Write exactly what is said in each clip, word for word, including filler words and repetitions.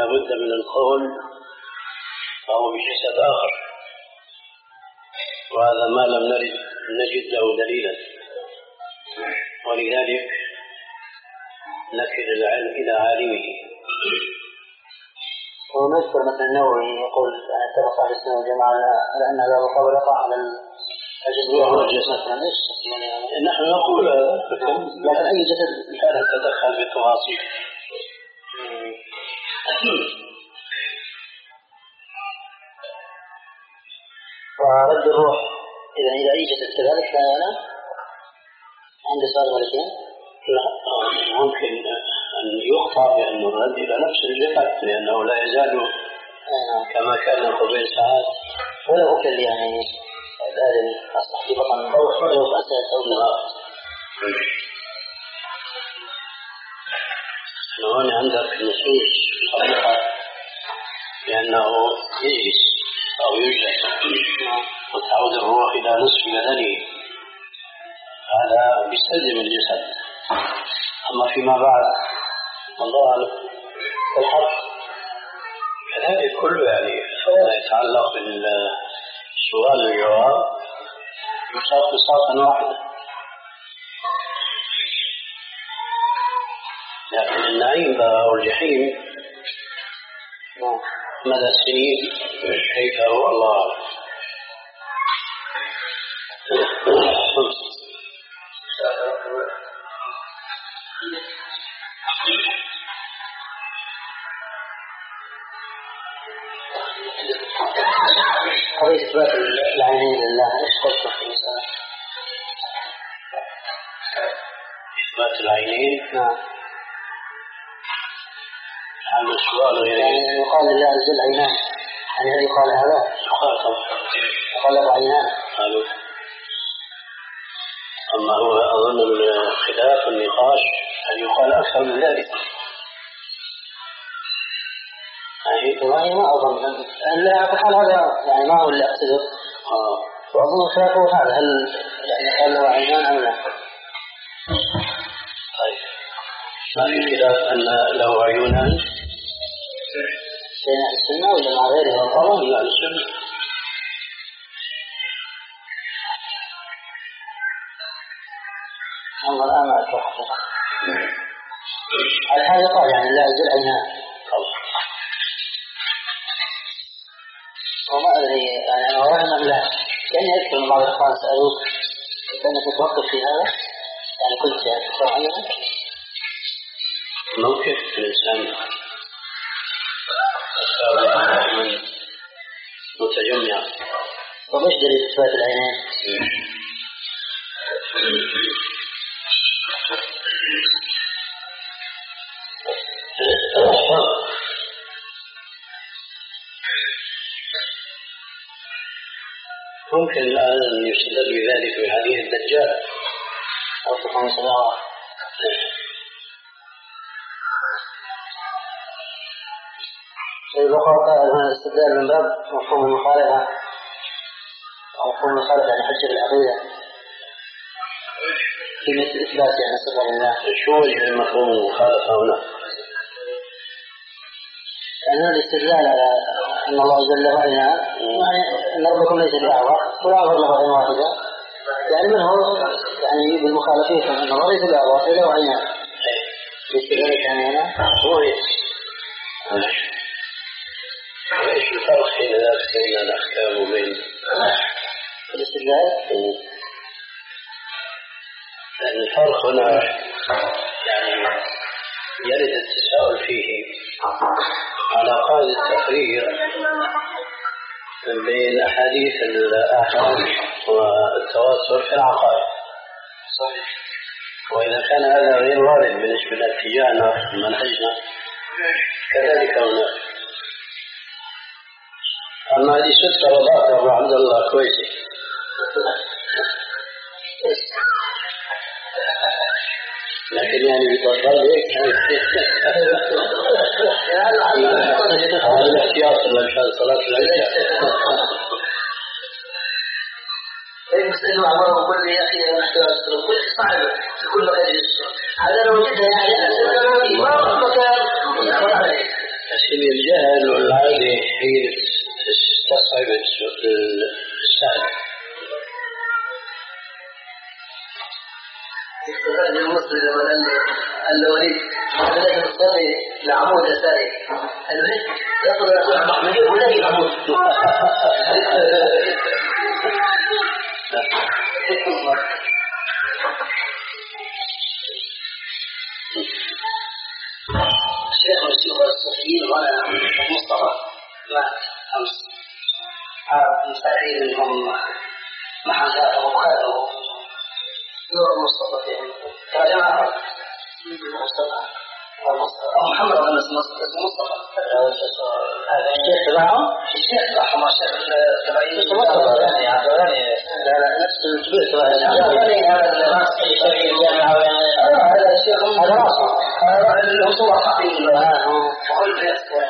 بد من القول فهو بجسد آخر، وهذا ما لم نرد نجد له دليلا، ولذلك نكل العلم إلى عالمه. ونذكر مثلا النووي يقول اتفق أهل السنة والجماعة على أن هذا القول يقع على الجسد مثلا. ايش يعني نحن نقول لكن أي جسد لا تتدخل بالتفاصيل. ورد الروح إذا إذا أي جسد كذلك لا أنا عند سؤال ولكن لا ممكن أن يخطأ بأن الرد إلى نفس الجسد، لأنه لا يزال كما كان قبل ساعات. ولو أكل يعني الآدم أصبح في بطن أو أساس أو نغاء. هنا عندك نصوص صريحة لأنه يجلس أو يجلس وتعود الروح إلى نصف بدنه، هذا يستلزم الجسد. أما فيما بعد الله أعلم الحق كذلك كله، يعني ما يتعلق بالسؤال والجواب يصاب بصاقا واحدة. لكن النعيم أو الجحيم مدى السنين كيف هو الله أعلم. قضية إثبات العينين لله إيش قلت في المسألة؟ إثبات العينين؟ نعم. هذا السؤال يعني يقال لله عز وجل عينان، يعني هل يقال هذا؟ يقال طبعا. يقال له عينان. قالوا. أما هو أظن الخلاف النقاش أن يقال أكثر من ذلك. يعني ما أظن لا أقول هذا يعني ما هو اللي أقصده. آه. وأظن الخلاف هو هذا، هل يعني قال له عينان أم لا؟ طيب ما في خلاف أن له عيونان بين أهل السنة ولا مع غيرهم؟ طبعا لا السنة. أما الآن ما أتوقع على هذا قال يعني لا يزال عينان. وما أدري يعني أنا وهم لا، كأني أذكر من بعض الإخوان سألوك كأنك توقف في هذا، يعني قلت يعني معينة ممكن الإنسان من متجمع. طب إيش دليل إثبات العينين؟ ممكن الآن أن يستدل بذلك بحديث الدجال أو سبحانه وتعالى. إذا قال الاستدلال من باب مفهوم المخالفة أو مفهوم المخالفة يعني حجة العقيدة في مثل إثبات يعني صفة لله. شو وجه مفهوم المخالفة هنا؟ يعني الاستدلال على أن الله جل وعلا يعني أن ربكم ليس بأعور ولا أعور له عين واحدة، يعني من هو يعني بالمخالفين أن الله ليس بأعور إلا وعينان. باستدلال يعني هنا هو ايش الفرق بين ذلك بين الاحكام وبين الاستدلال؟ لأن الفرق هنا يعني يرد التساؤل فيه على قاعدة التقرير بين أحاديث الآحاد والتواتر في العقائد. صحيح. وإذا كان هذا غير وارد بالنسبة لاتجاهنا ومنهجنا كذلك هناك. أما هذه ستة وضعت أبو عبد الله كويسة. لكن يعني بتوصل هيك هذا الاحتياط لمشان صلاة العشاء. أي مسألة عمره وقل لي يا أخي أنا أحتاج أصدر كل صعب تكون مكان يسر هذا لو وجدها يعني أنا ما في ما مكان ولا عليك. الجهل والعادة هي تستصعب السهل. استفاد المصري لما قال له وليد لازم تصلي لعمود أساري قال له هيك يقول يا أخوة محمد ولا العمود الشيخ والشيخ الصوفيين وأنا مصطفى مات أمس مستحيل أنهم محمد وخاله نور مصطفى فيهم ترجمة مصطفى محمد بن مصطفى هذا الشيخ تبعهم الشيخ تبعهم الشيخ تبعي مصطفى يعني لا لا نفس الكبير تبعي هذا راس الشيخ الجامعة هذا الشيخ هذا راسه هذا هو صورة حقيقية وكل في أسفل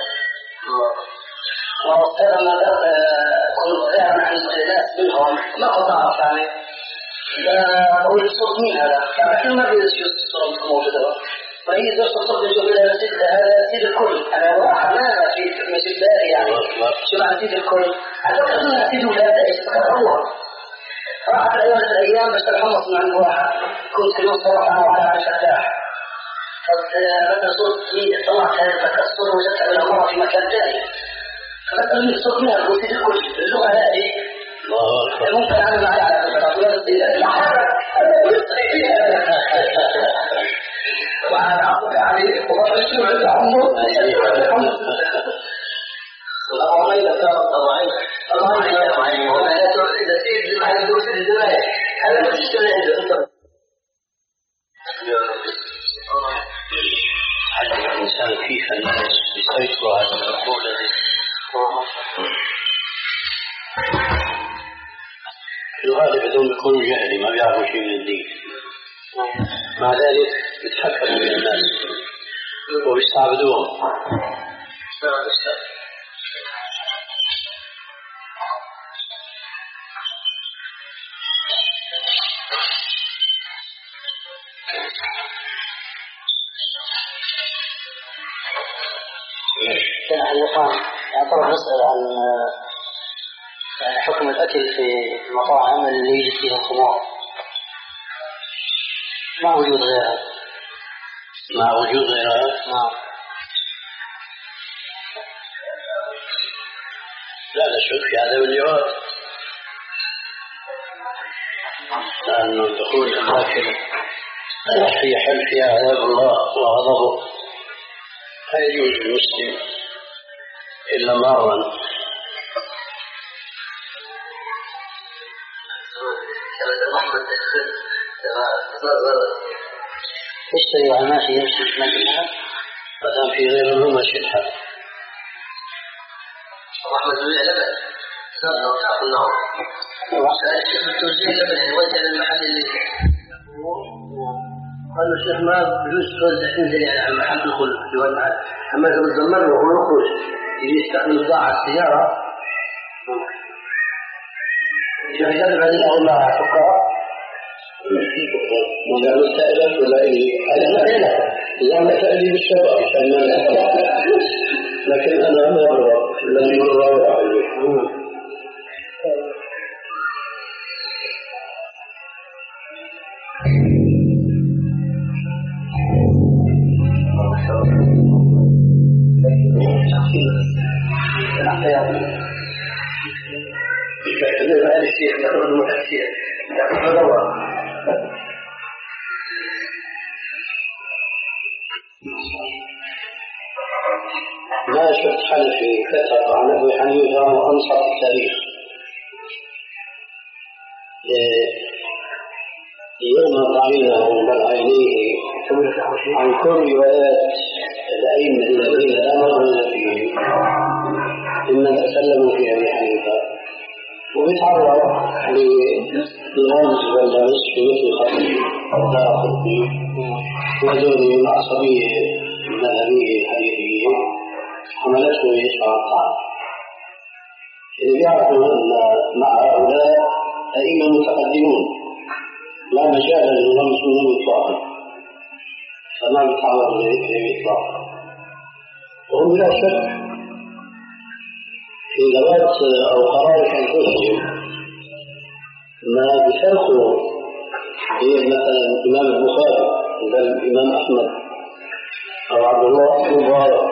وأستاذ ما كنت أعلم عن الناس منهم ما كنت أعرف يعني هو الصوت مين هذا؟ لكن ما بيدرس الصوت موجودة فهي درس الصوت يقول هذا سيد هذا سيد الكل أنا واحد ما في مسجد باري يعني شو معنى سيد الكل؟ أعتقد أنه سيد ولاده يستقر الله راحت الأيام الأيام بس الحمص من عند واحد كنت في نص روح أنا وعلى عشر تاح فبدأ صوت مين طلع هذا التكسر وجدت بالأمر في مكان ثاني فبدأ من الصوت مين هو سيد الكل اللغة هذه ممكن أعمل على على وأنا أعطيك عليه وأشتري عند عمر الله ما يذكر طبعا الله ما يذكر وأنا لا تقول إذا سيد لما يدور في الزمان هذا ما تشتري عنده حاجة الإنسان كيف الناس يسيطروا على المقولة دي في الغالب بدون يكونوا جاهلين ما بيعرفوا شيء من الدين مع ذلك بيتحكموا بين الناس وبيستعبدوهم كان اللقاء طبعا نسأل عن حكم الأكل في المطاعم اللي يجد فيها الخمور مع وجود غيرها مع وجود غيرها نعم لا لا شك في عدم الجواز لأنه دخول الأماكن في حل فيها عذاب الله وغضبه لا يجوز للمسلم إلا مرا تشتري على ماشي يمشي في مكانها فدام في غير هو ماشي الحال محمد بن لبن صار تعرف النوم توزيع لبن وجه للمحل اللي قال له الشيخ ما بجوز توزع تنزل على المحل الكل يوزع اما اذا بتزمر وهو يخرج يجي يستخدم بضاعة السيارة يجرب هذه الأغلاط فقراء إذا مستأذن ولا إلي إذا مستأذن بالشباب لكن أنا مرة لم مرة وعليه الشيخ يأخذ المتأثير يأخذ دواء ما شفت حل في كتب عن أبي حنيفة وأنصر التاريخ يغمض عينه بل عينيه عن كل روايات الأئمة الذين آمنوا فيه ممن تكلموا في أبي حنيفة وبيتعرض لنمز والنمس في مثل خطيب أو دار خطيب ودون العصبية المذهبية الحديثية حملته يشعر الطعام اللي بيعرفوا أن مع هؤلاء أئمة متقدمون لا مجال للنمس منهم إطلاقا فما بيتعرض لذكره إطلاقا وهم بلا شك في ذوات أو قرارة أنفسهم ما بفرقه هي مثلا الإمام البخاري بل الإمام أحمد أو عبد الله بن مبارك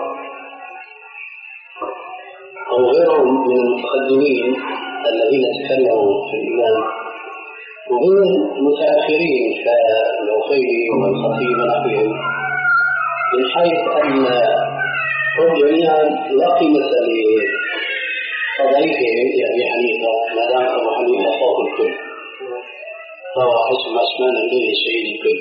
أو غيرهم من المتقدمين الذين تكلموا في الإمام وغير المتأخرين كالوخيلي والخطيب ونحوهم من حيث أن هم جميعا لا قيمة لقضائهم لأبي حنيفة ما دام أبو حنيفة فوق الكل فهو حسب ما سمعنا إليه سيد الكل.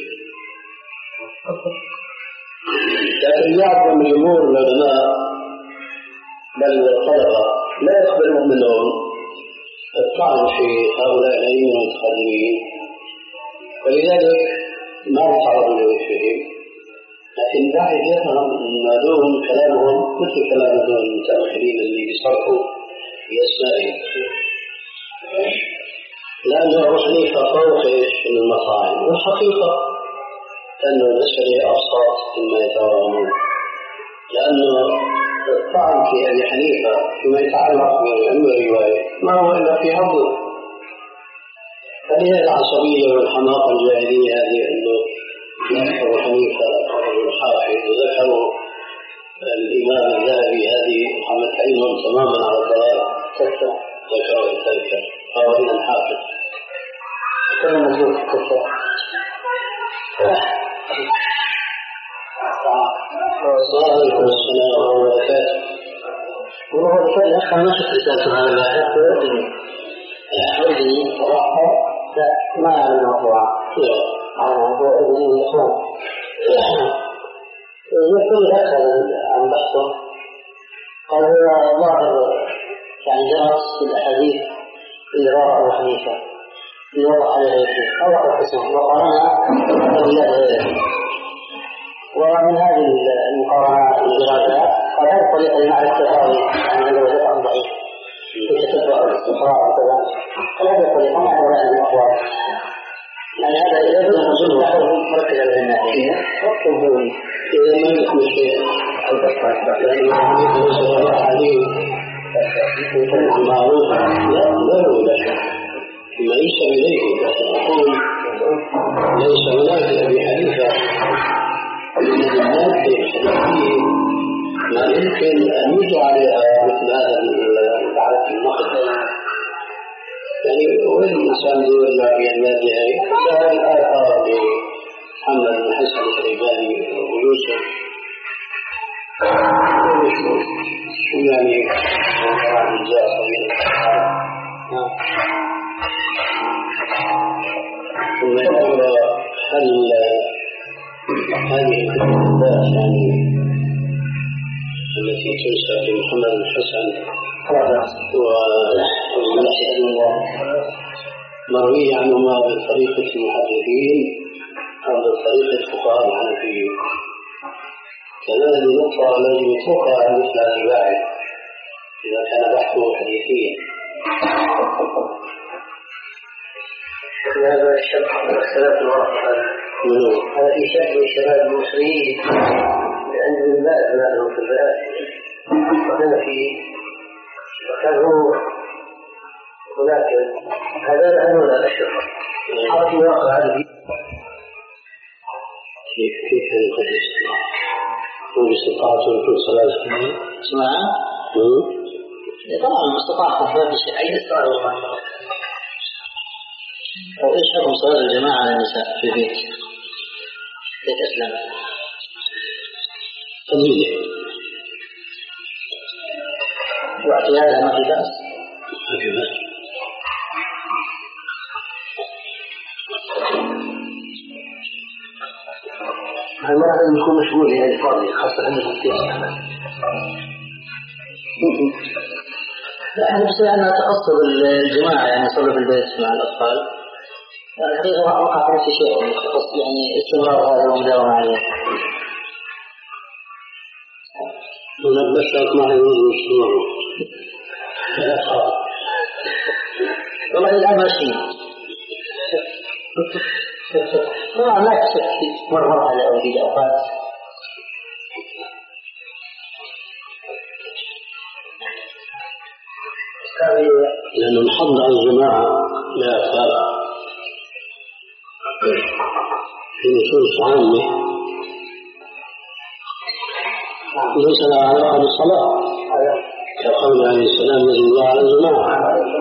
لكن يعظم جمهور العلماء بل الطلبة لا يقبلون منهم الطعن في هؤلاء العلماء المتقدمين ولذلك ما يتعرض لوجههم لكن بعد يفهم ما لهم كلامهم مثل كلام دون المتأخرين اللي بيصرفوا في أسمائهم لأن أبو حنيفة فوق المطاعم والحقيقة أن المسألة أبسط مما يتوهمون لأنه الطعن في أبي حنيفة فيما يتعلق بالعلم والرواية ما هو إلا في عضو فهي العصبية والحماقة الجاهلية هذه أنه أبو حنيفة الحافظ وذكروا الإمام الذهبي هذه محمد عينهم تماما على الضلال ذكروا ذلك فهو إذا حافظ كل مجهود كفر السلام عليكم وبركاته. وهو الفرق أخذ ما شفت رسالة هذا الباحث وردني صراحة ما أعلم الموضوع على موضوع ابني والإخوان يقول أخذ عن بحثه قال هو ظاهر يعني درس في الأحاديث اللي رواه أبو حنيفة اللي وضع عليه الشيخ أو قسمه وقارنها بالله غيره ومن هذه المقارنات الدراسة قال هذه الطريقة لمعرفة الراوي عن هذا وجه ضعيف في تتبع الاستقراء وكذا قال هذه الطريقة ما هو رأي الأخوات يعني هذا يجب أن نظن نحن مركز على الناحية وقت الظلم إذا ما يكون شيء لأنه عليه معروف لا لا ولا شيء ليس إليه لكن أقول ليس هناك أبي حنيفة من المادة الحديثية ما يمكن أن يجعل مثل هذا العدد النقد يعني وين الإنسان يرجع في المادة هذه كلها الآثار لمحمد بن حسن الشيباني ويوسف شو يعني أجزاء صغيرة ثم يقول هل هذه الكتابات يعني التي تنسب لمحمد بن حسن مروي عنهما بطريقة المحدثين أو بطريقة فقهاء الحنفيين كذلك نقطة التي يتوقع مثل الرواية إذا كان بحثه حديثيا. هذا الشرح اختلاف الواقع هذا في شأن الشباب المصريين لأن الباء لهم في الباء وكان في وكانوا هناك هذا الأمر لا الشرح هذا في واقع هذا كيف كيف يقدس هو استطاعته كل صلاة اسمع طبعا مستطاع خفاف الشيء أي استطاع الله أو إيش حكم صلاة الجماعة على النساء في بيت بيت أسلام تنزيل واعتيادها ما في بأس ما في بأس المرأة لازم تكون مشغولة يعني فاضية خاصة عندنا في أسلام لا أنا بس أنا أتقصد الجماعة يعني يصلوا في البيت مع الأطفال الحقيقة ما أوقع في شيء يعني استمرار هذا ومداومة عليه أنا بشرت معي المستمر والله الآن ماشي طبعا لا تشك مرة على أولي الأوقات لأن الحض على الجماعة لا فرق في نصوص عامة ليس لها علاقة بالصلاة كقول عليه السلام يجب الله على الجماعة.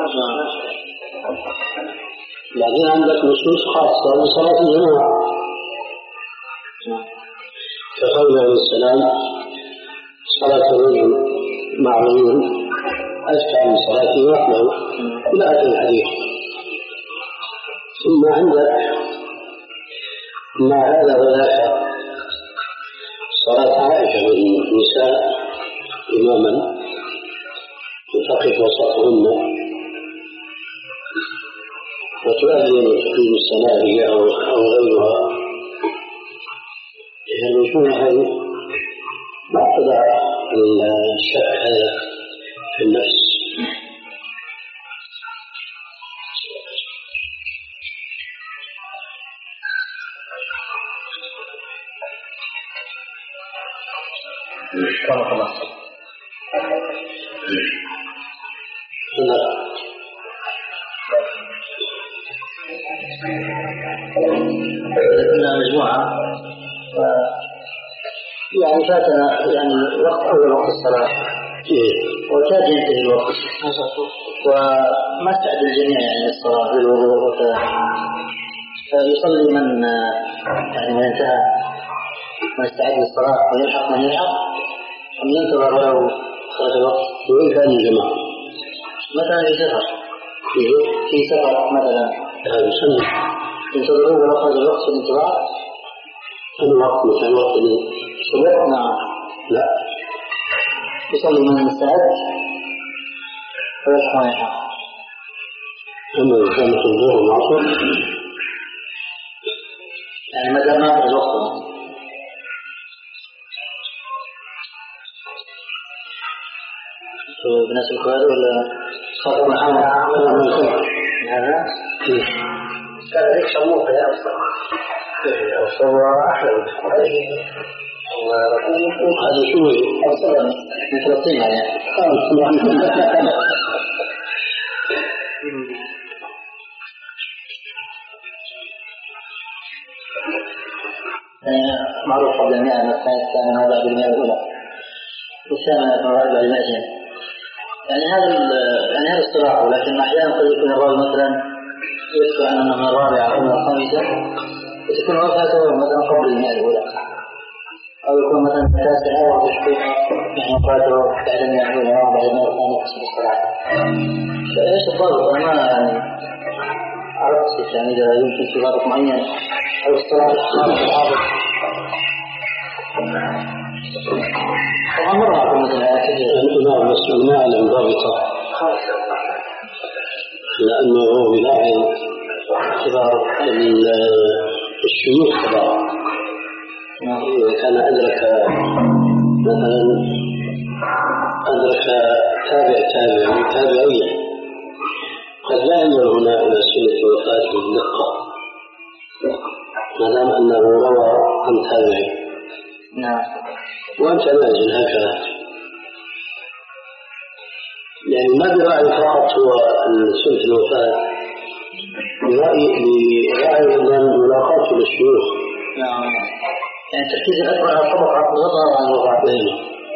بعدين عندك نصوص خاصة بصلاة الجماعة كقول عليه السلام صلاة الرجل مع الرجل أزكى من صلاته وحده إلى آخر الحديث. ثم عندك مع هذا وذاك صلاة عائشة والنساء إماما تقف وسطهن وتؤذن تقيم الصلاة أو غيرها. يعني يكون هذه ما تضع الشك هذا في النفس. كما خلاص هنا مجموعة يعني فاتنا يعني وقت أول وقت الصلاة وكاد ينتهي الوقت وما استعد الجميع يعني للصلاة بالوضوء وكذا فيصلي من يعني من انتهى ما استعد للصلاة ويلحق من يلحق أم ينتظر ولو خرج الوقت. وإن كان الجماعة مثلا في سفر في سفر مثلا هذا سنة ينتظرون ولو خرج الوقت في الانتظار الوقت مثل وقت الصبح. نعم لا يصلي من استعد ويلحق من يلحق. أما إذا كانت الظهر والعصر يعني ما دام ما في الوقت بنفس القرار ولا خاطر محمد هذا كان ذلك سموه يا أصلا أصلا أحلى هذا شو أصلا من فلسطين يعني معروف قبل المئة أن الثانية الثانية بعد المئة الأولى والثامنة بعد المئتين. يعني هذا يعني هذا اصطلاح. ولكن أحيانا قد يكون الراوي مثلا يذكر أنه من الرابعة أو من الخامسة وتكون وفاته مثلا قبل المئة الأولى أو يكون مثلا التاسعة وتشبه يعني وفاته بعد المئة الأولى أو بعد المئة الثانية حسب الصلاح. فإيش الضابط؟ أنا ما يعني عرفت يعني إذا يمكن في ضابط معين أو اصطلاح خاص بالحافظ. طبعا مرة أعطي مثلا كثير الإمام مسؤول ما علم ضابطة لأنه هو يلاحظ كبار الشيوخ كبار. إذا كان أدرك مثلا أدرك تابع تابع تابعية قد لا ينظر هنا إلى سنة وفاة بالدقة ما دام أنه روى عن تابعي. نعم. وأنت نازل هكذا يعني ما برأي فقط هو سنة الوفاة برأي برأي ملاقاته للشيوخ. نعم. يعني التركيز الأكبر على الطبقة الوضع عن الوضع بينه.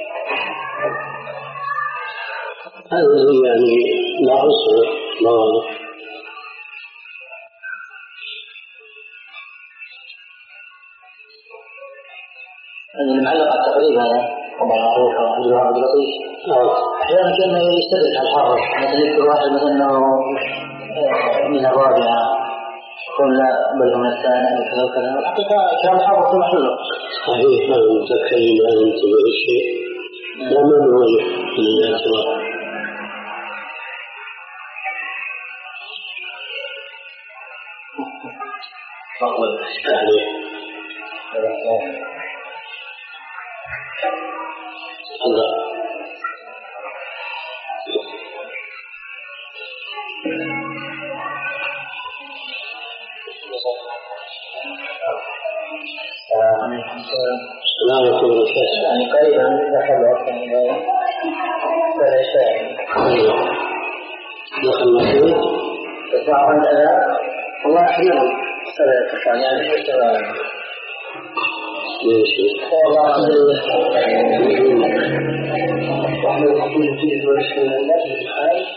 هذا الذي يعني لا أصل لا واضح. المعلق على التقريب هذا طبعا معروف عبد الله عبد اللطيف. أحيانا كان يستدرك على الحافظ مثلا يذكر واحد مثلا أنه من الرابعة يقول لا بل من الثاني وكذا وكذا. الحقيقة كلام الحافظ في محله. صحيح. ما متذكر ما ينتبه الشيء لا ما نواجه في الاعتبار. فضل عليه الله. السلام عليكم ورحمة الله. يعني قريبا دخل وقت العشاء ارتفاع الأذى هو أحيانا سبب ارتفاع يعني ارتفاع والله وحنا نقول فيه ورسول الله في الحال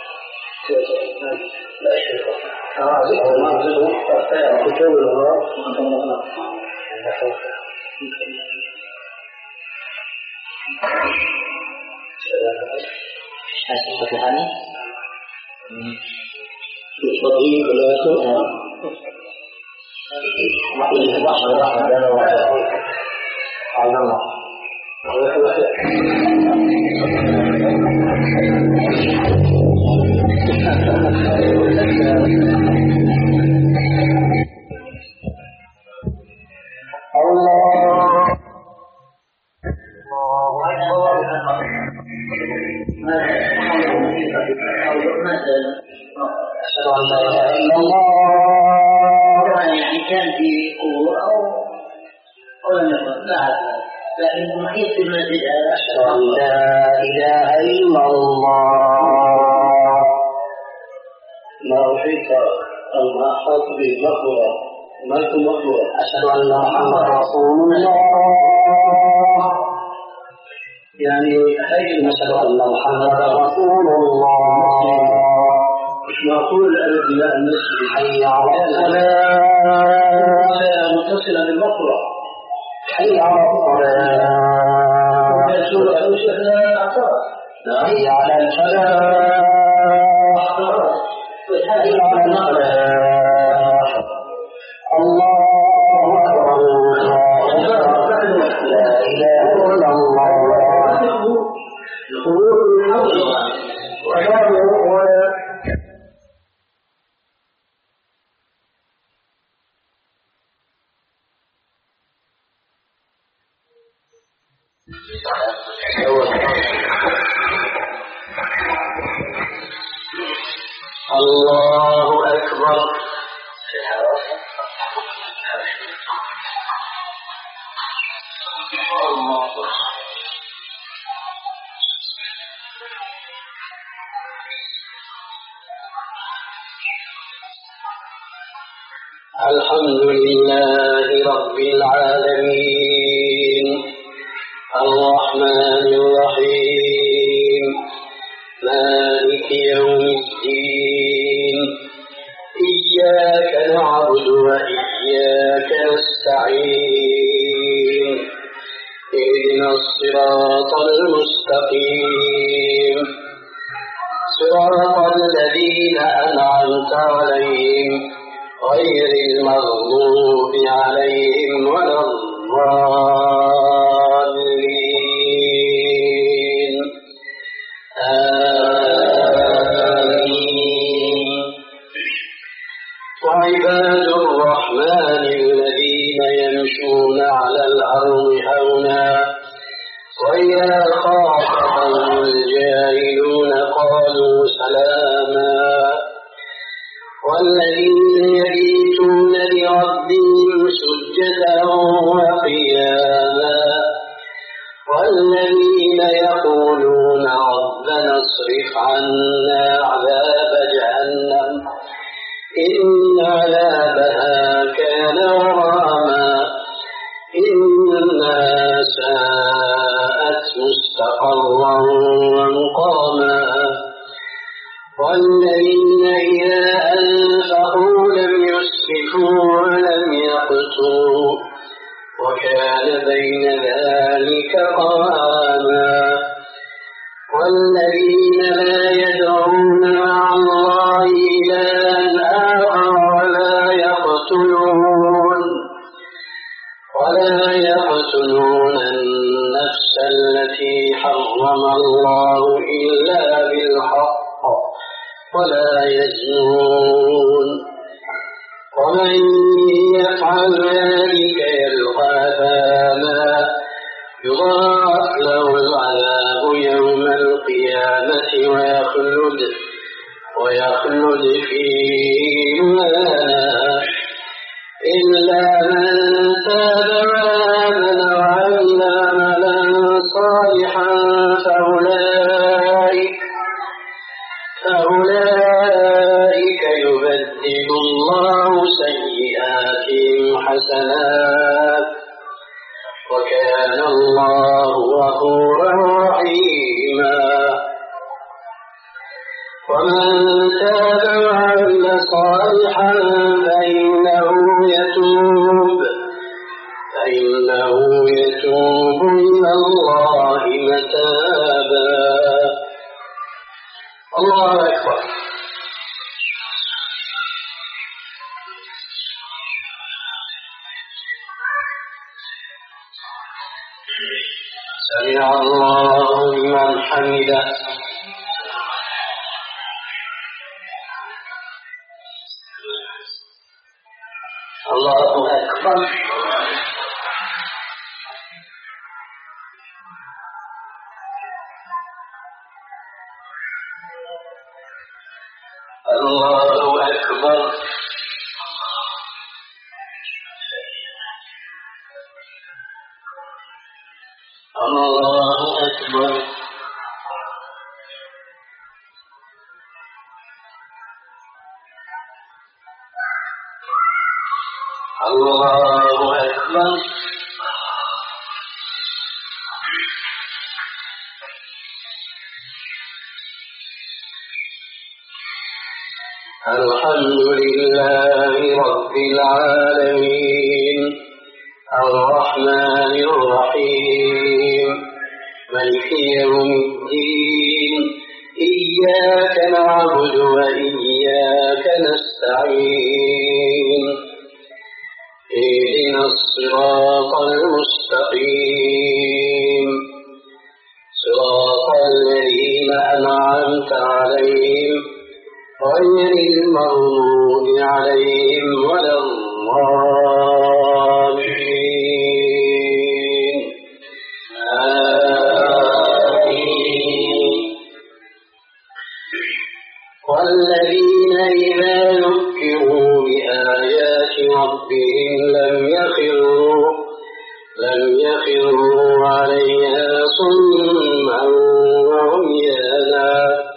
لا شيء هذا ما نزل حتى كتب الوراء حاسس بحالي التطبيق ولا يكون واحد واحد هذا واحد على الله أشهد أن لا إله إلا الله يعني كان في قبور أو أو لم يكن لا لكن محيط في المسجد أشهد أن لا إله إلا الله ما أحيط ما أحاط به مقبرة ما يكون مقبرة. أشهد أن محمد رسول الله يعني حي أشهد أن محمد رسول الله مش معقول البناء المسجد حي على الصلاة متصلة بالمقبرة حي على الصلاة حي على الفلاح حي على الفلاح الله أكبر لا إله إلا الله الله أكبر الحمد لله رب العالمين الرحمن الرحيم مالك يوم الدين إياك نعبد وإياك نستعين اهدنا الصراط المستقيم صراط الذين أنعمت عليهم غير المغضوب عليهم ولا الضالين آمين. وعباد الرحمن الذين يمشون على الأرض هونا وإذا خاطبهم الجاهلون قالوا سلاما والذين يبيتون لربهم سجدا وقياما والذين يقولون ربنا اصرف عنا عذاب جهنم إن عذابها كان غراما إنها ساءت مستقرا ومقاما والذين إذا أنفقوا لم يسرفوا ولم يقتروا وكان بين ذلك قواما والذين لا يدعون مع الله إلها آخر ولا يقتلون ولا يقتلون النفس التي حرم الله إلا بالحق ولا يزنون ومن يفعل ذلك يلقى أثاما يضاعف له العذاب يوم القيامة ويخلد ويخلد فيه مهانا إلا من تاب وآمن وعمل عملا صالحا فأولئك فأولئك يبدل يبدل الله سيئاتهم حسنات وكان الله غفورا رحيما ومن تاب وعمل صالحا فإنه يتوب فإنه يتوب إلى الله متابا. الله أكبر. سمع الله لمن حمده. الله أكبر. الله أكبر. الله أكبر. الله أكبر. الحمد لله رب العالمين الرحمن الرحيم مالك يوم الدين إياك نعبد وإياك نستعين اهدنا الصراط المستقيم صراط الذين أنعمت عليهم غير المغضوب عليهم ولا الضالين آمين. والذين إذا ذكروا بآيات ربهم لم يخروا لم يخروا عليها صما وعميانا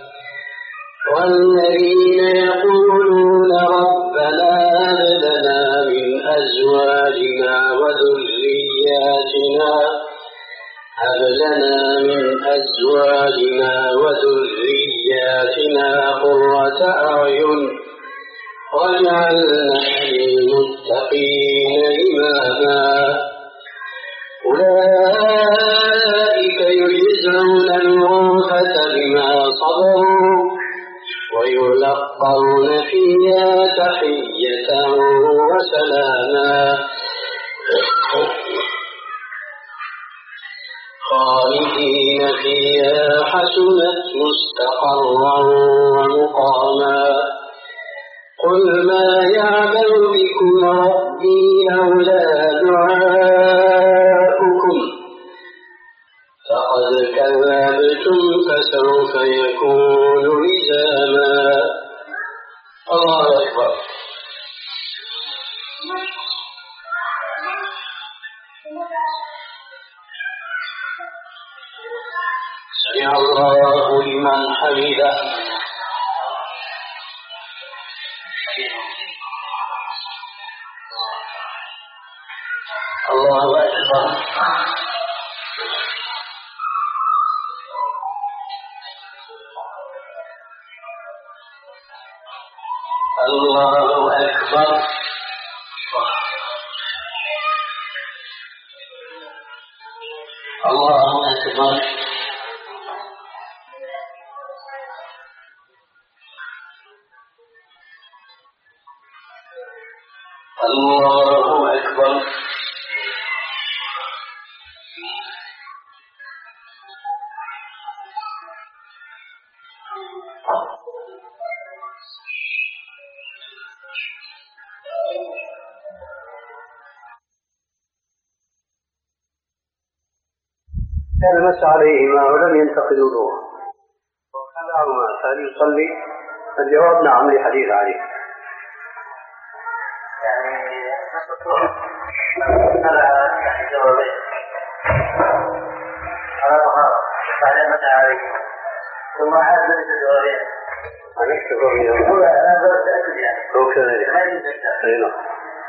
والذين يقولون ربنا هب لنا من أزواجنا وذرياتنا هب لنا من أزواجنا وذرياتنا قرة أعين واجعلنا للمتقين إماما. أولئك يجزون الغرفة بما صبروا ويلقون فيها تحية وسلاما خالدين فيها حسنت مستقرا ومقاما. قل ما يعبأ بكم ربي لولا دعاؤكم فقد كذبتم فسوف يكون لزاما. الله أكبر. سمع الله لمن حمده. الله أكبر. الله أكبر. الله أكبر. الله أكبر. كان مس عليهما ولم ينتقد وضوءه وخلعهما هل يصلي؟ الجواب نعم لحديث عليه. يعني هذا يعني جوابين على طهارة بعد مس عليهما ثم عاد لبس الجوابين هو كذلك. أي نعم.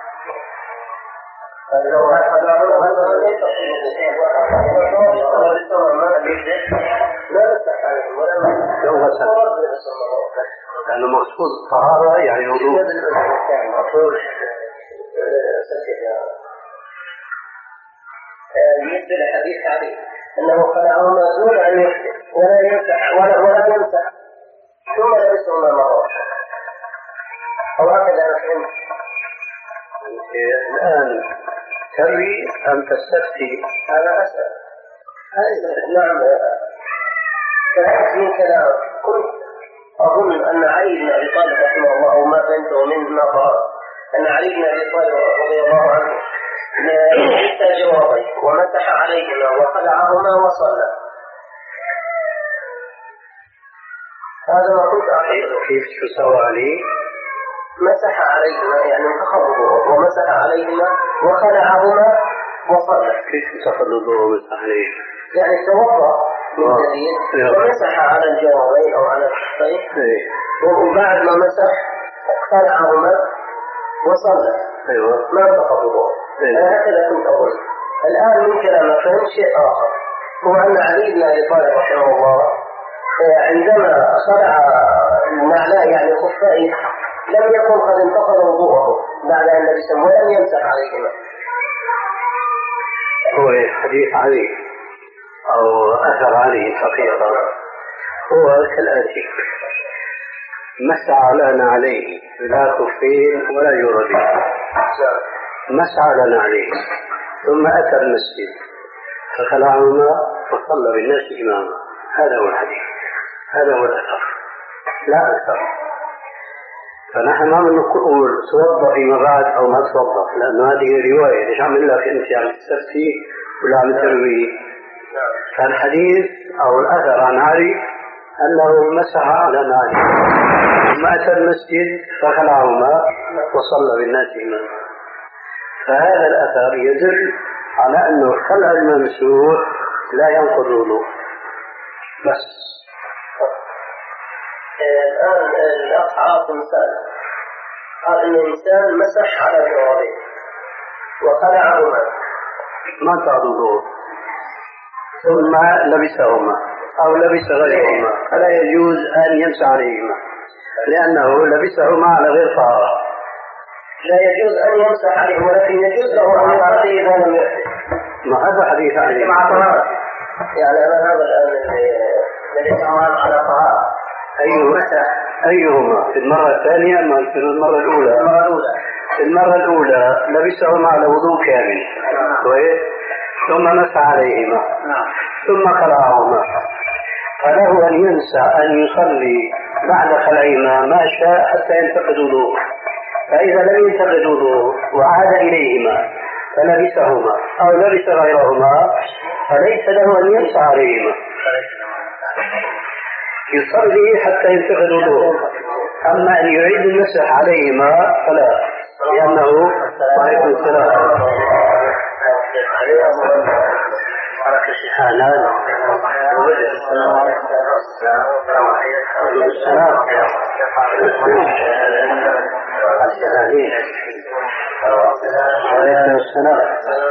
لأنه مقصود الطهارة يعني وضوء. بالنسبة لحديث علي أنه خلعهما دون أن يفتح ولا يمسح ولا ولا يمسح ثم لبسهما مرة أو هكذا أنا فهمت. الآن تروي أم تستفتي؟ أنا أسأل. نعم فهمت من كلام كنت أظن أن علي بن أبي طالب رحمه الله أو ما فهمته منه قال أن علي بن أبي طالب رضي الله عنه لبس جوابين ومسح عليهما وخلعهما وصلى. هذا ما كنت أعتقد. كيف تسوى عليه؟ مسح عليهما يعني انتخبه ومسح عليهما وخلعهما وصلى. كيف تخلطه ومسح عليه؟ يعني توضأ من جديد ومسح على الجوابين أو على الخفين وبعد ما مسح خلعهما وصلى. أيوة. ما انتخبه. أنا هكذا كنت أقول. الآن من كلام فهم شيء آخر هو أن علي بن أبي طالب رحمه الله عندما خلع النعلاء يعني خفين لم يكن قد انتقض وضوءه بعد أن لبسهم ولم يمسح عليهما. هو حديث علي أو أثر علي حقيقة هو كالآتي: مسح على نعليه لا خفين ولا جوربين، مسح على نعليه ثم أتى المسجد فخلعهما وصلى بالناس إماما. هذا هو الحديث، هذا هو الأثر لا أكثر. فنحن ما بنقول توضأ فيما بعد أو ما توضأ، لأنه هذه رواية. ليش عم لك أنت عم تستفتي ولا عم تروي؟ فالحديث أو الأثر عن علي أنه مسح على نعليه ثم أتى المسجد فخلعهما وصلى بالناس إماما. فهذا الأثر يدل على أنه خلع الممسوح لا ينقض الوضوء. بس الآن الأخ عاصم سأل قال إن الإنسان مسح على الجوارين وخلعهما ما انتهى الوضوء ثم لبسهما أو لبس غيرهما فلا يجوز أن يمسح عليهما لأنه لبسهما على غير طهارة. لا يجوز أن يمسح عليه ولكن يجوز له أن يعطيه إذا لم يحدث. ما هذا حديث عليه مع طهارة. يعني أنا هذا الآن الذي يتعامل على طهارة. أيهما أيهما في المرة الثانية ما في المرة الأولى؟ المرة الأولى. في المرة الأولى لبسهما على وضوء كامل كويس ثم مسح عليهما ثم خلعهما فله أن ينسى أن يصلي بعد خلعهما ما شاء حتى ينتقد وضوءه. فإذا لم ينتقد وضوءه وعاد إليهما فلبسهما أو لبس غيرهما فليس له أن يمسح عليهما، يصلي حتى ينتقد وضوءه. أما أن يعيد المسح عليهما فلا، لأنه وعليكم السلام حالان السلام وعليكم السلام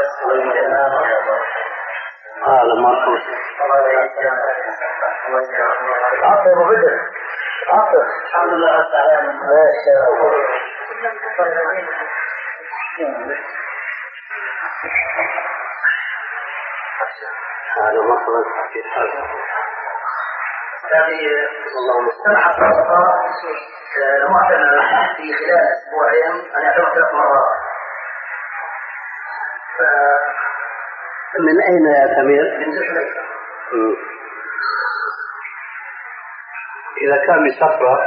هذا مرفوض. عطر وبدر عطر الحمد لله على السلامة. هذا مصر في هذا هذه الله مستمع معتنى في خلال أسبوعين أنا أعتبر ثلاث مرات. من أين يا سمير؟ من الحليفة. إذا كان بسفرة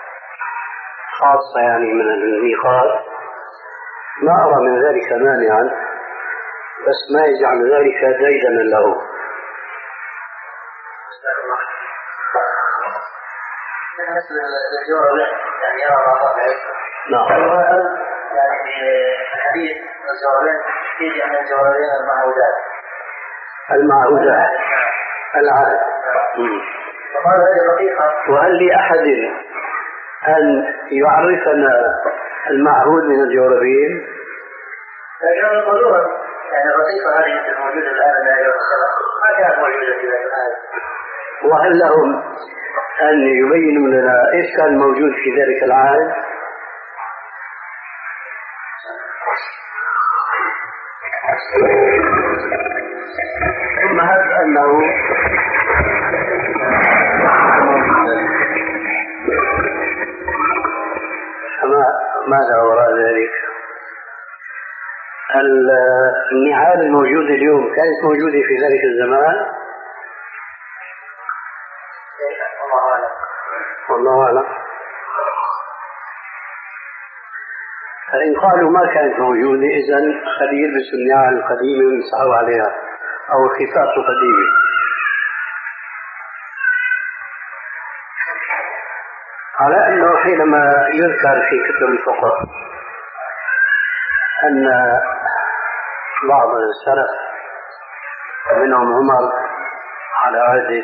خاصة يعني من الميقات ما أرى من ذلك مانعا، بس ما يجعل ذلك ديدنا له. بالنسبة للجورة يعني يرى الله نعم. يعني الحديث الجورين يجي عن الجورين المعهودات المعهودات العادة وهل لأحد أن يعرفنا المعهود من الجوربين؟ لكن يقولون يعني الرقيقة هذه الموجودة الآن ما كانت موجودة في ذلك الآن. وهل لهم أن يبينوا لنا إيش كان موجود في ذلك العهد؟ ثم هل أنه ماذا وراء ذلك؟ النعال الموجودة اليوم كانت موجودة في ذلك الزمان؟ والله أعلم. فإن قالوا ما كانت موجودة إذن خلي يلبسوا النعال القديمة ويمسحوا عليها أو الخفاف القديمة. على أنه حينما يذكر في كتب الفقه أن بعض السلف منهم عمر على عهد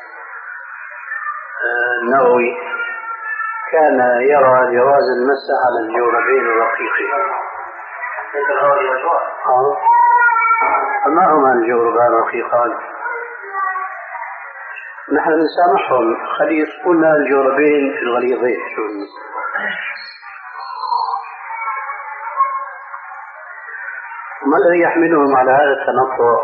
النووي كان يرى جواز المسح على الجوربين الرقيقين. فما هما الجوربان الرقيقان؟ نحن نسامحهم خلي يسقونا الجوربين الغليظين. شو ما الذي يحملهم على هذا التنطع؟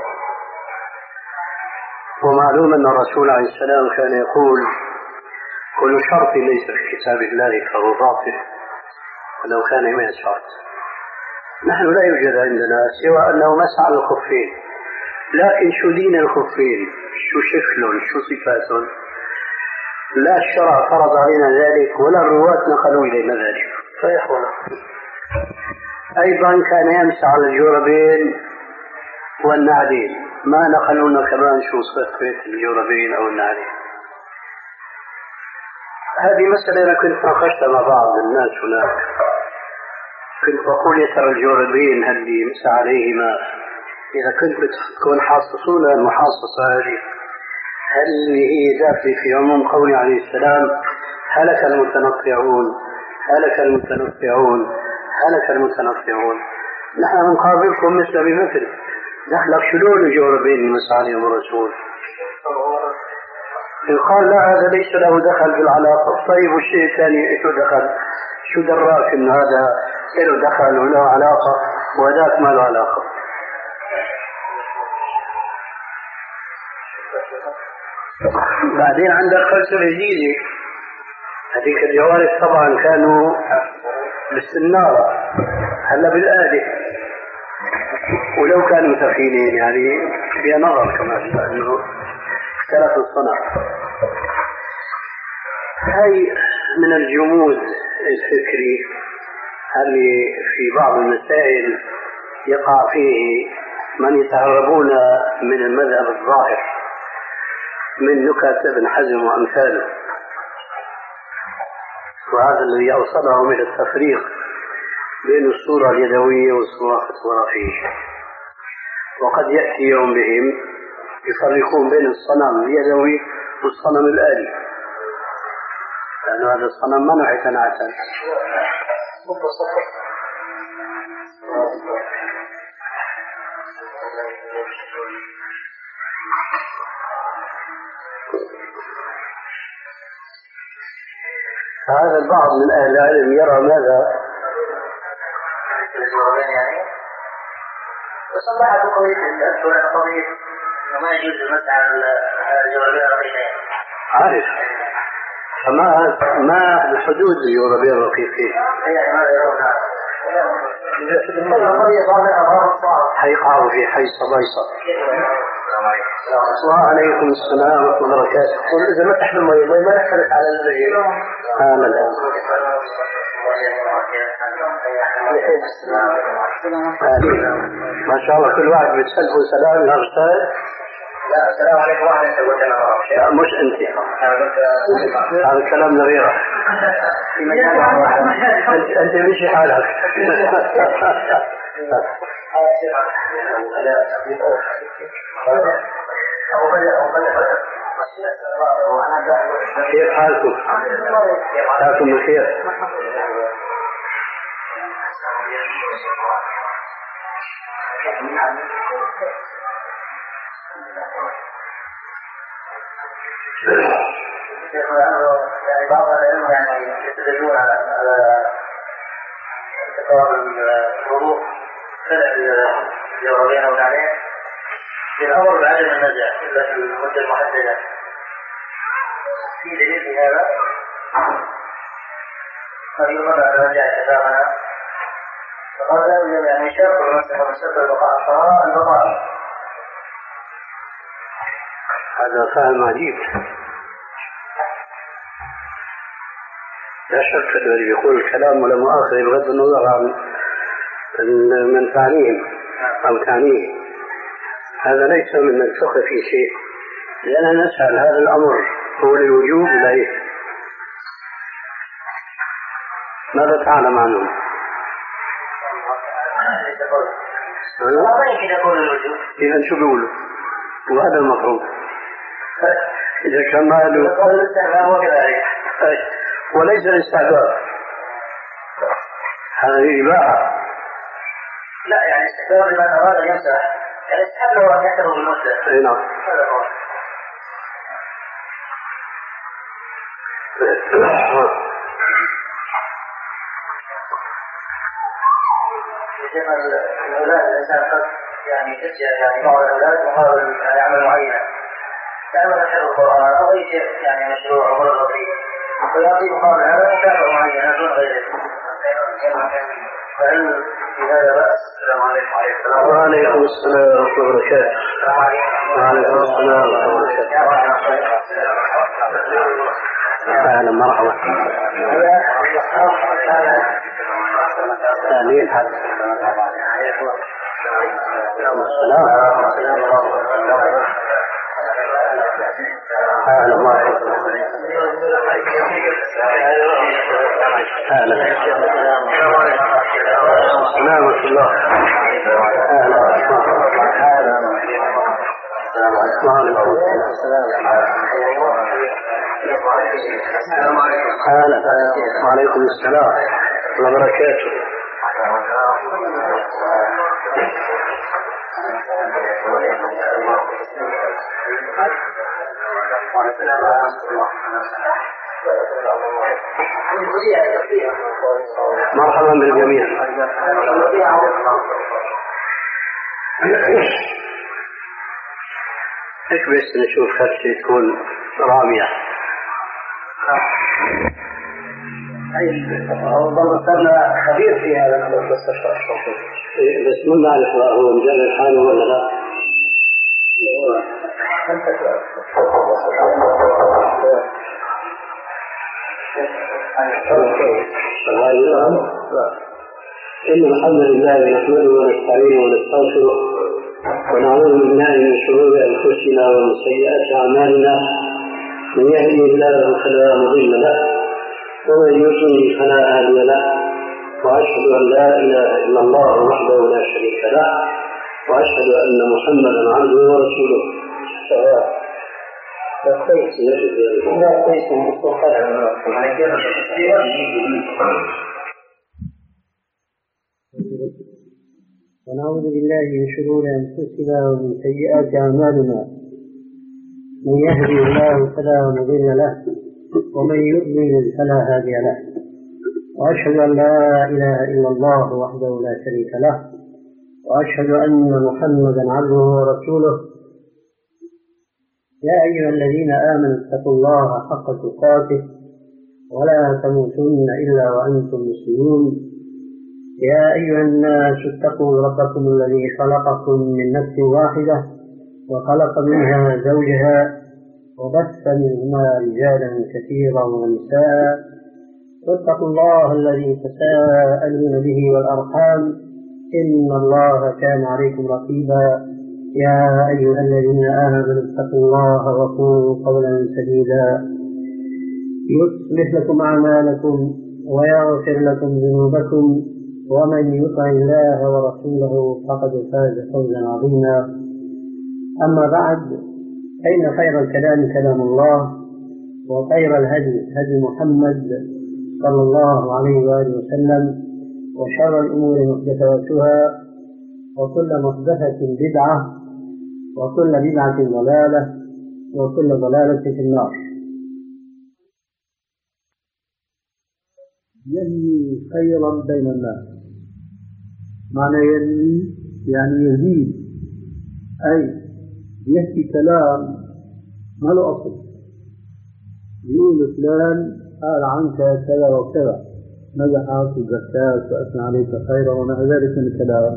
ومعلوم أن الرسول عليه السلام كان يقول كل شرط ليس في كتاب الله فهو باطل ولو كان مئة شرط. نحن لا يوجد عندنا سوى أنه مسح على الخفين، لكن شو دين الخفين؟ شو شكلهم؟ شو صفاتهم؟ لا الشرع فرض علينا ذلك ولا الرواة نقلوا إلينا ذلك. فيحونا أيضا كان يمسح على الجوربين والنعلين، ما نقلونا كمان شو صفة الجوربين أو النعلين. هذه مسألة أنا كنت ناقشتها مع بعض الناس هناك، كنت بقول يا ترى الجوربين هل يمسح عليهما إذا كنت بتكون حاصصون المحاصصة هذه هل هي داخل في عموم قوله عليه السلام هلك المتنطعون هلك المتنطعون هلك المتنطعون. نحن نقابلكم مثل بمثل، دخلك شلون الجوربين المسح عليهم الرسول؟ إن قال لا هذا ليس له دخل في العلاقة، طيب والشيء الثاني إيش دخل؟ شو دراك إن هذا له دخل وله علاقة وهذاك ما له علاقة؟ بعدين عندك فلسفة جديدة، هذيك الجوارح طبعا كانوا بالسنارة هلا بالآلة، ولو كانوا ثقيلين يعني فيها نظر كمان لأنه اختلف الصنع. هاي من الجمود الفكري اللي في بعض المسائل يقع فيه من يتهربون من المذهب الظاهر من نكت ابن حزم وأمثاله، وهذا الذي أوصلهم إلى التفريق بين الصورة اليدوية والصورة الفوتوغرافية. وقد يأتي يوم بهم يفرقون بين الصنم اليدوي والصنم الآلي، لأن هذا الصنم ما نوع يتنعتن. هذا البعض من أهل العلم يرى ماذا؟ بس الله عدو قوي تذكر قضية ما يجوز المسح على الجوربين الرقيقين. عارف فما ما الحدود الجوربين الرقيقين؟ يعني ماذا يرونها؟ حيقعوا في حي صبيصة. وعليكم السلام ورحمة الله وبركاته. إذا ما تحمل المي ما نحرق على الرجل. آمين. ما شاء الله كل واحد بتسلفوا سلام يا أستاذ. لا السلام عليكم ورحمة الله وبركاته. مش أنت هذا الكلام لغيره. أنت أنت مشي حالك. كيف حالكم؟ حالكم بخير؟ يعني بعض العلم يعني يستدلون على تكرار الوضوء الجوابين او عليه بالامر بعدم النزع الا في المده المحدده. في دليل في هذا؟ هل يمر على نزع اتفاقنا؟ فقال يعني شرط المسح والسد البقاء الصلاة البقاء. هذا فهم عجيب. لا شك الذي يقول الكلام ولا مؤاخذة بغض النظر عن من تعنيه أو تعنيه، هذا ليس من الفقه في شيء، لأننا نسأل هذا الأمر هو للوجوب إليه. ماذا تعلم عنه؟ ما يمكن يكون الوجوب. إذا شو بيقولوا؟ وهذا المطلوب. إذا كان ما له وليس الاستحباب، هذه إباحة. لا يعني استحباب لمن أراد أن يمسح، يعني استحب له أن يحتفظ بالمدة. أي نعم. شيخ الأولاد الإنسان قد يعني تشجع يعني بعض الأولاد مقابل يعني عمل معين، تعمل حفظ القرآن أو أي شيء يعني مشروع أو مرض فيه، فيعطي مقابل هذا مكافأة معينة دون غيره. فهل في هذا بأس؟ السلام عليكم. وعليكم السلام ورحمة الله وبركاته. وعليكم السلام ورحمة الله وبركاته. أهلا مرحبا. أهلين حد. السلام. أهلا مرحبا. أهلا. سلامة الله. أهلا. وعليكم السلام ورحمة الله وبركاته. مرحبا بالجميع. ايش بس نشوف خلفي تكون رامية. ربما صرنا خبير في هذا المستشفى بس ما نعرف هو مجرد حاله ولا لا. إن الحمد لله نحمده ونستعينه ونستغفره ونعوذ بالله من شرور أنفسنا ومن سيئات أعمالنا، من يهده الله فلا مضل له ومن يضلل فلا هادي له، وأشهد أن لا إله إلا الله وحده لا شريك له، وأشهد أن محمدا عبده ورسوله. ونعوذ بالله من شرور أنفسنا ومن سيئات أعمالنا، من يهدي الله فلا مضل له ومن يضلل فلا هادي له، وأشهد أن لا إله إلا الله وحده لا شريك له، وأشهد أن محمدا عبده ورسوله. يا أيها الذين آمنوا اتقوا الله حق تقاته ولا تموتن إلا وأنتم مسلمون. يا أيها الناس اتقوا ربكم الذي خلقكم من نفس واحدة وخلق منها زوجها وبث منهما رجالا كثيرا ونساء، واتقوا الله الذي تساءلون به والأرحام إن الله كان عليكم رقيبا. يا أيها الذين آمنوا اتقوا الله وقولوا قولا سديدا يصلح لكم أعمالكم ويغفر لكم ذنوبكم، ومن يطع الله ورسوله فقد فاز فوزا عظيما. أما بعد، فإن خير الكلام كلام الله، وخير الهدي هدي محمد صلى الله عليه وآله وسلم، وشر الأمور محدثاتها، وكل محدثة بدعة، وكل بدعة ضلالة، وكل ضلالة في النار. ينمي خيرا بين الناس. معنى ينمي يعني يزيد، أي يحكي كلام ما له أصل، يقول فلان قال عنك كذا وكذا، مدحك وزكاك وأثنى عليك خيرا وما ذلك من الكلام،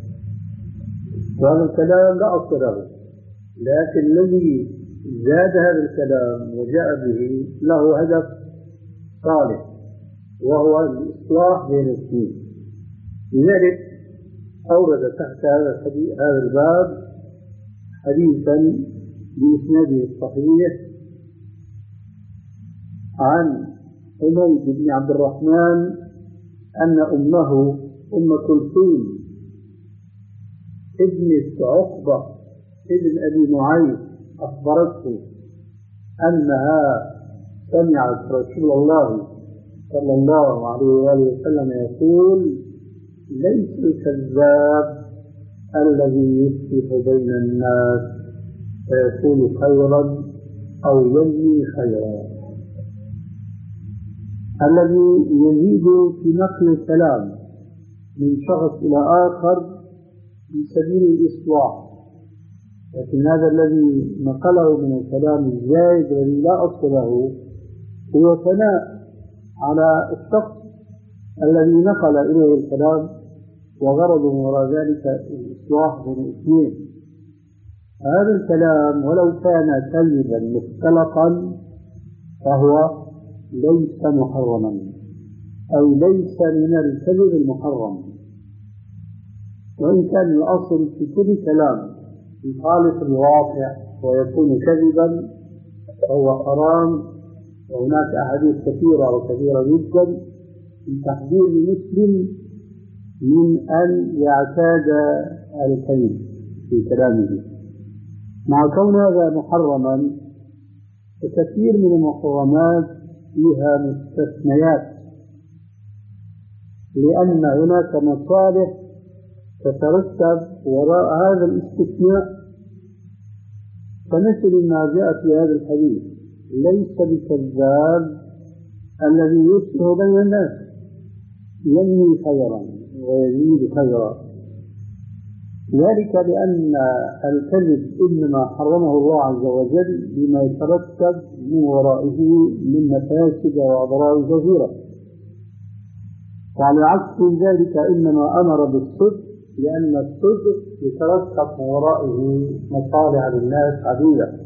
وهذا الكلام لا أصل له، لكن الذي زاد هذا الكلام وجاء به له هدف صالح، وهو الإصلاح بين الاثنين. لذلك أورد تحت هذا الحديث هذا الباب حديثا بإسناده الصحيح عن حميد بن عبد الرحمن أن أمه أم كلثوم ابنة عقبة ابن أبي معيط أخبرته أنها سمعت رسول الله صلى الله عليه وآله وسلم يقول: ليس الكذاب الذي يصلح بين الناس فيقول خيرا أو ينمي خيرا، الذي يزيد في نقل الكلام من شخص إلى آخر في سبيل الإصلاح، لكن هذا الذي نقله من الكلام الزايد الذي لا أصل له هو ثناء على الشخص الذي نقل إليه الكلام، وغرضه وراء ذلك الإصلاح بين الاثنين. هذا الكلام ولو كان كذبا مختلقا فهو ليس محرما، أو ليس من الكذب المحرم، وإن كان الأصل في كل كلام يخالف الواقع ويكون كذبا فهو حرام. وهناك أحاديث كثيرة وكثيرة جدا في تحذير المسلم من أن يعتاد الكذب في كلامه. مع كون هذا محرما، فكثير من المحرمات فيها مستثنيات، لأن هناك مصالح تترتب وراء هذا الاستثناء، فمثل ما جاء في هذا الحديث: ليس بكذاب الذي يصلح بين الناس، ينمي خيرا ويزيد خيرا. ذلك لأن الكذب إنما حرمه الله عز وجل بما يترتب من ورائه من مفاسد وأضرار كثيرة، وعلى عكس ذلك إنما أمر بالصدق لأن الصدق يترتب من ورائه مصالح للناس عديدة.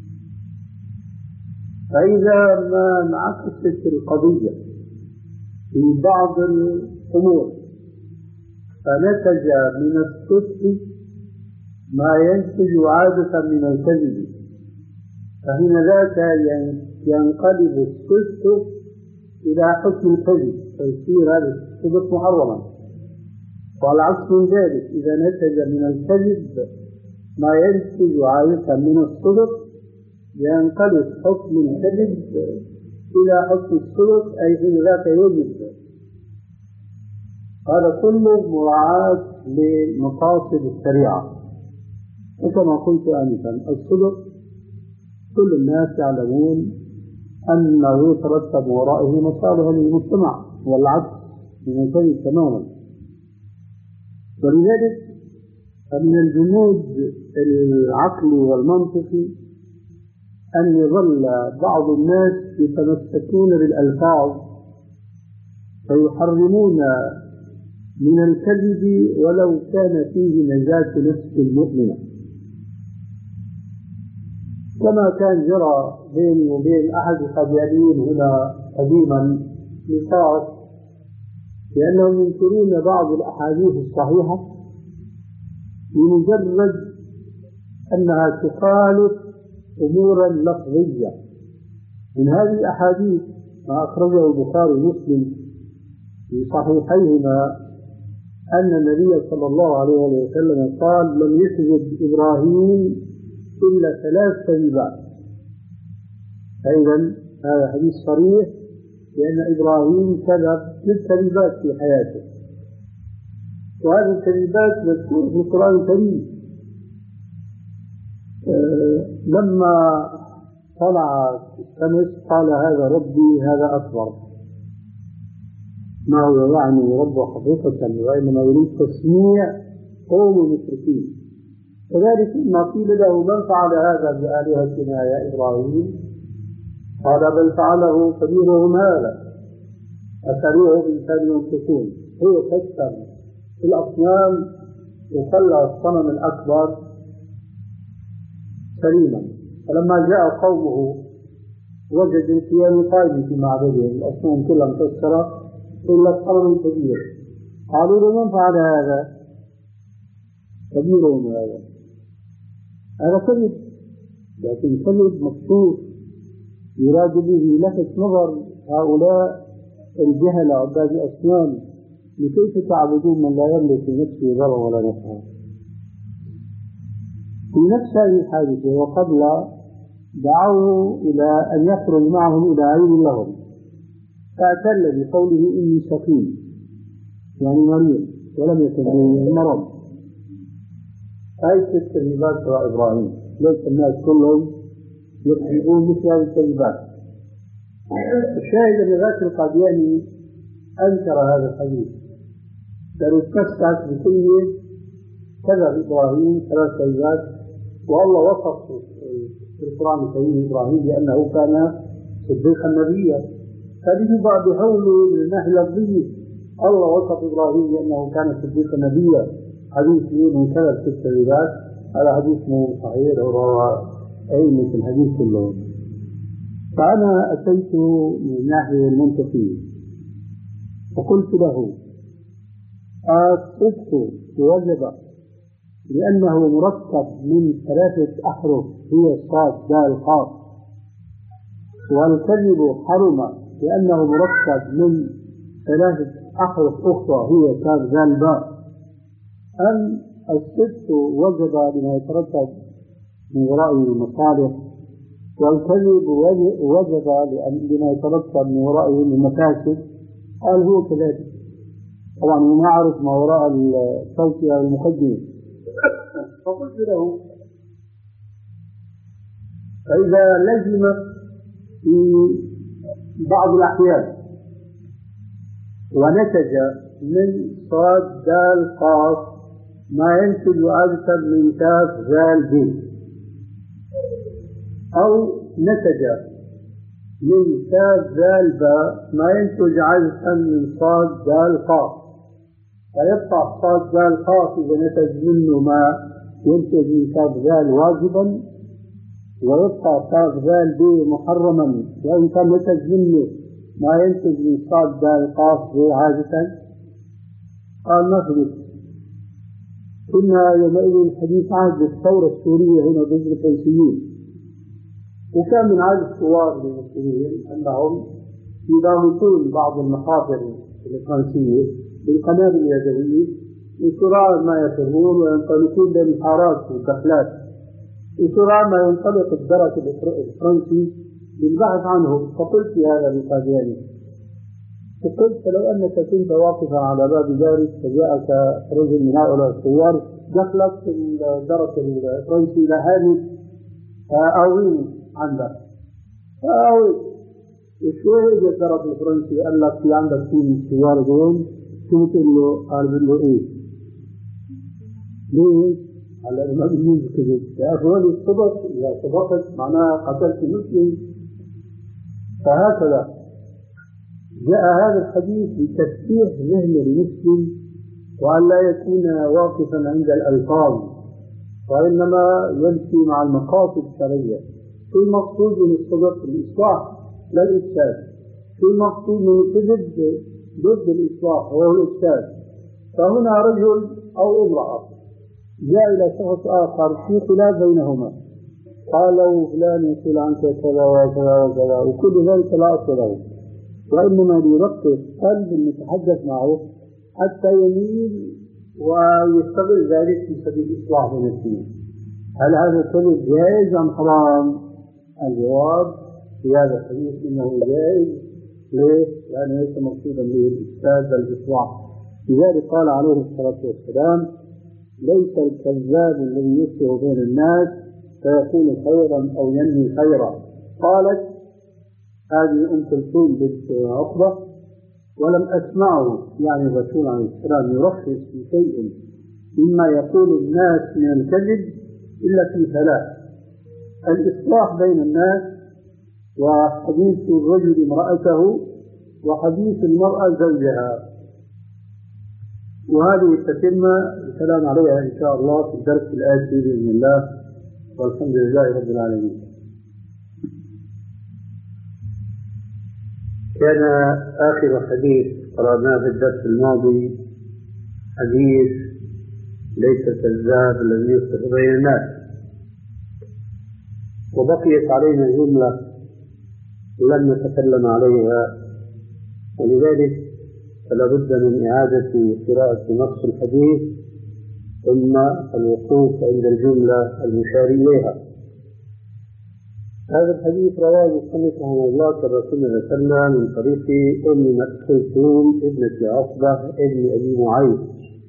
فإذا ما انعكست القضية في بعض الأمور فنتج من الصدق ما ينتج عادة من الكذب، فحين ذاك ينقلب الصدق إلى حكم الكذب فيصير هذا الصدق محرما. والعكس من ذلك، إذا نتج من الكذب ما ينتج عادة من الصدق ينقلب حكم الكذب إلى حكم الصدق، أي حين ذاك يجب. هذا كله مراعاة لمقاصد الشريعة. وكما قلت آنفا، الصدق كل الناس يعلمون أنه يترتب ورائه مصالح للمجتمع، والعكس من الكذب تماما. ولذلك فمن الجمود العقلي والمنطقي أن يظل بعض الناس يتمسكون بالألفاظ فيحرمون من الكذب ولو كان فيه نجاة نفس المؤمنة، كما كان جرى بيني وبين أحد القديانيين هنا قديما نقاش، لأنهم ينكرون بعض الأحاديث الصحيحة بمجرد أنها تخالف أمورا لفظية. من هذه الأحاديث ما أخرجه البخاري ومسلم في صحيحيهما أن النبي صلى الله عليه وسلم قال: لم يكذب إبراهيم إلا ثلاث كذبات. أيضا هذا حديث صريح لأن إبراهيم كذب ثلاث كذبات في حياته، وهذه الكذبات مذكورة في القرآن الكريم. أه لما طلع الشمس قال هذا ربي هذا أكبر، ما هو يعني رب حقيقة، وإنما يريد تسميع قوم المشركين. كذلك ما قيل له من فعل هذا بآلهتنا يا إبراهيم قال بل فعله كبيرهم هذا أسألوه بإنسان ينطقون. هو كسر الأصنام وخلى الصنم الأكبر سليما، فلما جاء قومه وجدوا قيام قائم في معبدهم، الأصنام كلها مكسرة إلا الصنم الكبير. قالوا له من فعل هذا؟ كبيرهم هذا. هذا كذب، لكن كذب مكشوف يراد به لفت نظر هؤلاء الجهل عباد الأصنام لكيف تعبدون من لا يملك لنفسه ضرا ولا نفعا. في نفس هذه الحادثة وقبل دعوه إلى أن يخرج معهم إلى عين لهم، فاعتل بقوله إني سقيم يعني مريض ولم يكن به مرض. هذه الكذبات ترى إبراهيم، ليس الناس كلهم يكذبون مثل هذه الكذبات. الشاهد أن ذاك القادياني أنكر هذا الحديث، لأنه تمسك بكلمة كذب إبراهيم ثلاث كذبات، والله وصف في القرآن الكريم إبراهيم بأنه كان صديقا نبيا. هذه بعض حوله من الناحية اللفظية، الله وصف إبراهيم بأنه كان صديقا نبيا. حديث من كذب في الكذبات هذا حديث مو صحيح وروى أئمة الحديث كلهم. فأنا أتيت من الناحية المنطقية وقلت له الصدق وجب لأنه مركب من ثلاثة أحرف هي الصاد دال قاف، والكذب حرم لأنه مركب من ثلاثة أحرف أخرى هي كاف دال باء. أم الصدق وجب لما يترتب من ورائه المصالح، والكذب وجب لما يترتب من ورائه المفاسد. قال هو كذلك. طبعا ما أعرف ما وراء الصوت أو المقدمة. فقلت له فإذا لزم في بعض الأحيان ونتج من صاد دال قاف ما ينتج عادة من كاف زال ب، أو نتج من كاف زال باء ما ينتج عادة من صاد دال قاف، فيبقى صاد دال قاف إذا نتج منه ما ينتج من كاف زال واجبا، ويبقى كاف زال ب محرما وإن كان نتج منه ما ينتج من صاد دال قاف ب عادة. قال نفذ. كنا يومئذ الحديث عهد الثورة السورية هنا ضد الفرنسيين، وكان من عادة الثوار المسلمين أنهم يضاهون بعض المخاطر الفرنسية بالقنابل اليدوية وسرعان ما يفرون وينطلقون بين الحارات والكفلات، وسرعان ما ينطلق الدرك الفرنسي للبحث عنه. فقلت هذا للقادياني، فقلت لو أنك كنت واقفا على باب دارك فجاءك رجل من هؤلاء الثوار دخلت الدرك الفرنسي إلى هذه فأويني عندك فأوي وشوي إجا الدرك الفرنسي قال لك في عندك كل الثوار دون، كنت تقول له قال له إيه ليه؟ على الإمام يجوز كذب يا أخواني الصدق، إذا صدقت معناها قتلت مسلم. فهكذا جاء هذا الحديث لتفتيح ذهن المسلم وأن لا يكون واقفا عند الألفاظ، وإنما يمشي مع المقاصد الشرعية. كل مقصود من الصدق الإصلاح لا الإفساد، كل مقصود من الكذب ضد الإصلاح وهو الإفساد. فهنا رجل أو امرأة جاء إلى شخص آخر في خلاف بينهما، قالوا فلان يقول عنك كذا وكذا وكذا وكل ذلك لا أصل له، وإنما ليرقق قلب المتحدث معه حتى يميل ويستغل ذلك في سبيل إصلاح نفسه. هل هذا الكذب جائز أم حرام؟ الجواب في هذا الحديث إنه جائز. ليه؟ لأنه ليس مقصودا به الإفساد بل الإصلاح. لذلك قال عليه الصلاة والسلام: ليس الكذاب الذي يصلح بين الناس فيكون خيرا أو ينهي خيرا. قالت هذه أم كلثوم بنت عقبة: ولم أسمعه يعني الرسول عليه السلام يرخص في شيء مما يقول الناس من الكذب إلا في ثلاث: الإصلاح بين الناس، وحديث الرجل امرأته، وحديث المرأة زوجها. وهذه تتم الكلام عليها إن شاء الله في الدرس الآتي بإذن الله، والحمد لله رب العالمين. كان آخر حديث قرأناه في الدرس الماضي حديث ليس الكذاب الذي يصلح بين الناس، وبقيت علينا جملة لم نتكلم عليها، ولذلك فلا بد من إعادة قراءة نص الحديث ثم الوقوف عند الجملة المشار إليها. هذا الحديث رواه المصنف رحمه الله عن رسول الله صلى الله عليه وسلم من طريق أم كلثوم ابنة عقبة ابن أبي معيط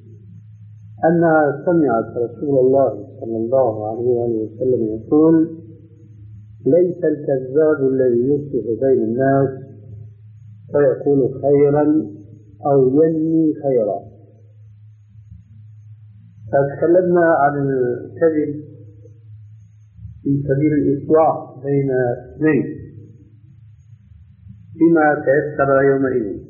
أنها سمعت رسول الله صلى الله عليه وسلم يقول: ليس الكذاب الذي يصلح بين الناس فيقول خيرا أو ينمي خيرا. فتكلمنا عن الكذب في سبيل الإصلاح بين اثنين بما تيسر يومئذ.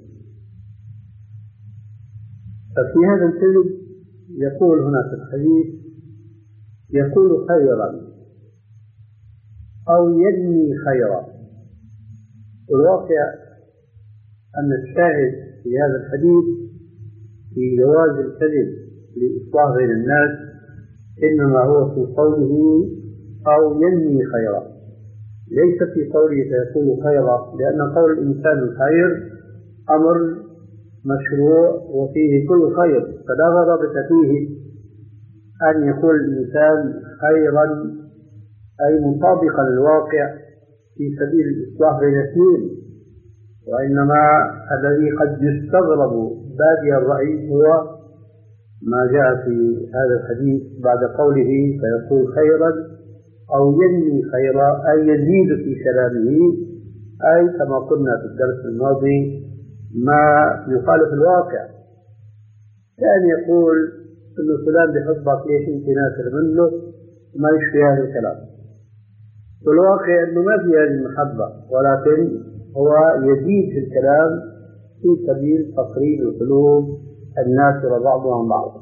ففي هذا الكذب يقول هنا في الحديث يقول خيرا أو ينمي خيرا. والواقع أن الشاهد في هذا الحديث في جواز الكذب لإصلاح بين الناس إنما هو في قوله أو ينمي خيرا، ليس في قوله فيكون خيرا، لأن قول الإنسان الخير أمر مشروع وفيه كل خير، فلا غرابة فيه أن يكون الإنسان خيرا أي مطابقا للواقع في سبيل الإصلاح بين اثنين. وإنما الذي قد يستغرب بادئ الرأي هو ما جاء في هذا الحديث بعد قوله فيقول خيرا أو ينمي خيرا، أي يزيد في كلامه، أي كما قلنا في الدرس الماضي ما يخالف الواقع. كان يقول إنه فلان بحبك ليش أنت ناكر منه، ما يشفي هذا الكلام. والواقع أنه ما في هذه المحبة، ولكن هو يزيد في الكلام في سبيل تقريب القلوب الناصرة بعضها عن بعض.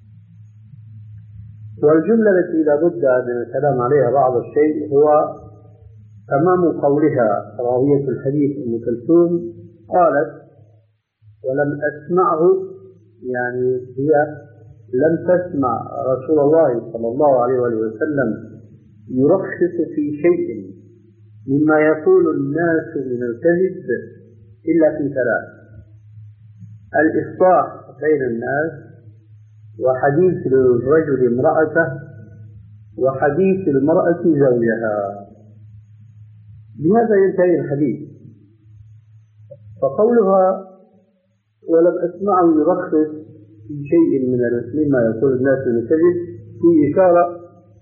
والجملة التي لا بد من الكلام عليها بعض الشيء هو تمام قولها راوية الحديث أم كلثوم قالت: ولم أسمعه، يعني هي لم تسمع رسول الله صلى الله عليه وسلم يرخص في شيء مما يقول الناس من الكذب إلا في ثلاث: الإصلاح بين الناس، وحديث الرجل امرأته، وحديث المرأة زوجها. بهذا ينتهي الحديث. فقولها ولم أسمعه يرخص في شيء من مما يقول الناس من الكذب في إشارة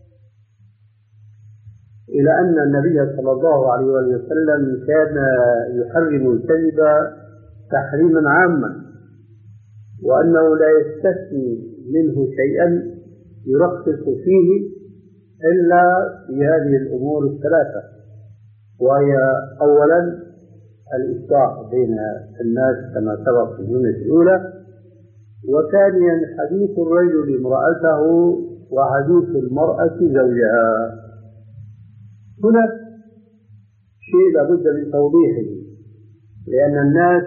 إلى أن النبي صلى الله عليه وسلم كان يحرم الكذب تحريما عاما، وأنه لا يستثني منه شيئا يرخص فيه إلا في هذه الأمور الثلاثة، وهي أولا الإصلاح بين الناس كما سبق في الجملة الأولى، وثانيا حديث الرجل امرأته، وحديث المرأة زوجها. هنا شيء لابد من توضيحه، لأن الناس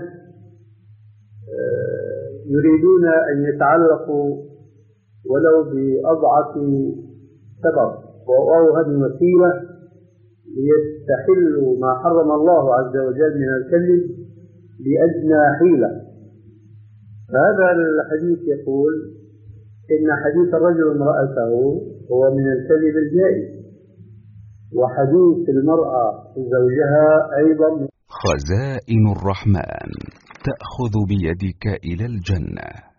يريدون أن يتعلقوا ولو بأضعف سبب وأوهن وسيلة ليستحلوا ما حرم الله عز وجل من الكذب بأدنى حيلة. فهذا الحديث يقول إن حديث الرجل امرأته هو من الكذب الجائز. وحديث المرأة زوجها أيضا. خزائن الرحمن تأخذ بيدك إلى الجنة.